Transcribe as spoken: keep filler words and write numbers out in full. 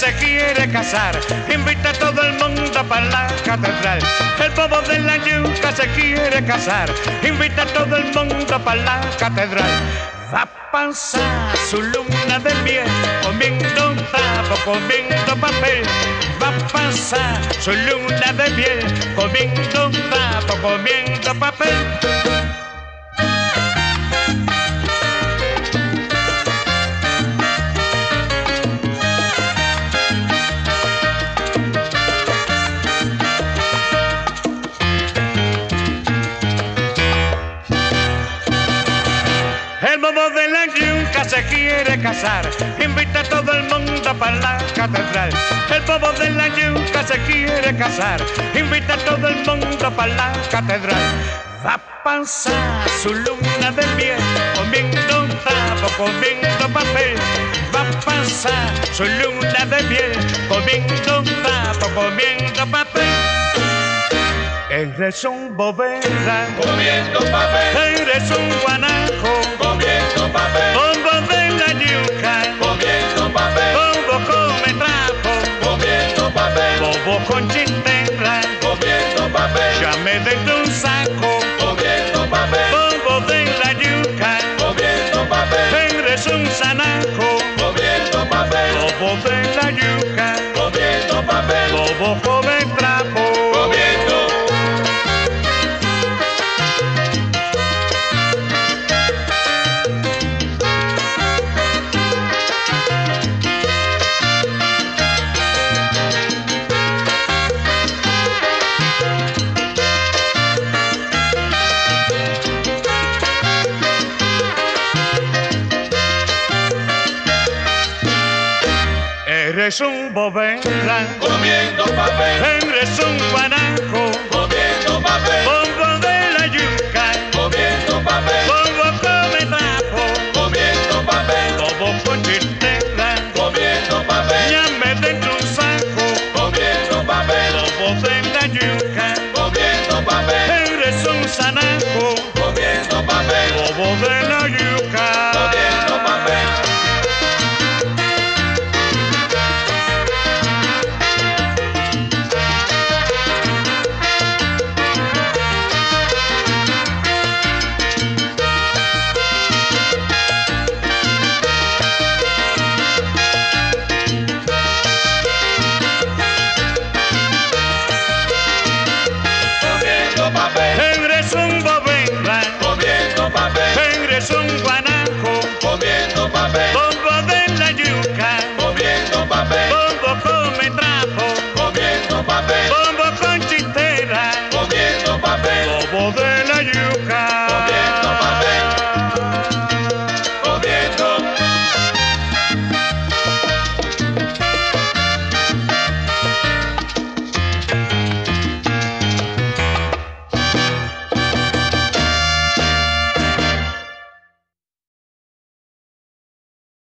se quiere casar, invita a todo el mundo para la catedral. El bobo de la yuca se quiere casar, invita a todo el mundo para la catedral. Va a pasar su luna de miel, comiendo un tapo, comiendo papel. Va a pasar su luna de miel, comiendo un tapo, comiendo papel. El bobo de la yuca se quiere casar, invita a todo el mundo para la catedral. El bobo de la yuca se quiere casar, invita a todo el mundo para la catedral. Va a pasar su luna de miel, comiendo un tapo, comiendo papel. Va a pasar su luna de miel, comiendo un tapo, comiendo papel. Eres un bobera, comiendo papel, eres un guanajo, comiendo papel, bobo de la yuca, comiendo papel, bobo come trapo, comiendo papel, bobo con chistera, comiendo papel, llame dentro un saco, comiendo papel, bobo de la yuca, comiendo papel, eres un zanaco, comiendo papel, bobo de la yuca, comiendo papel, bobo come trapo. comiendo. Eres un bobera, Comiendo papel, eres un guanajo, comiendo papel,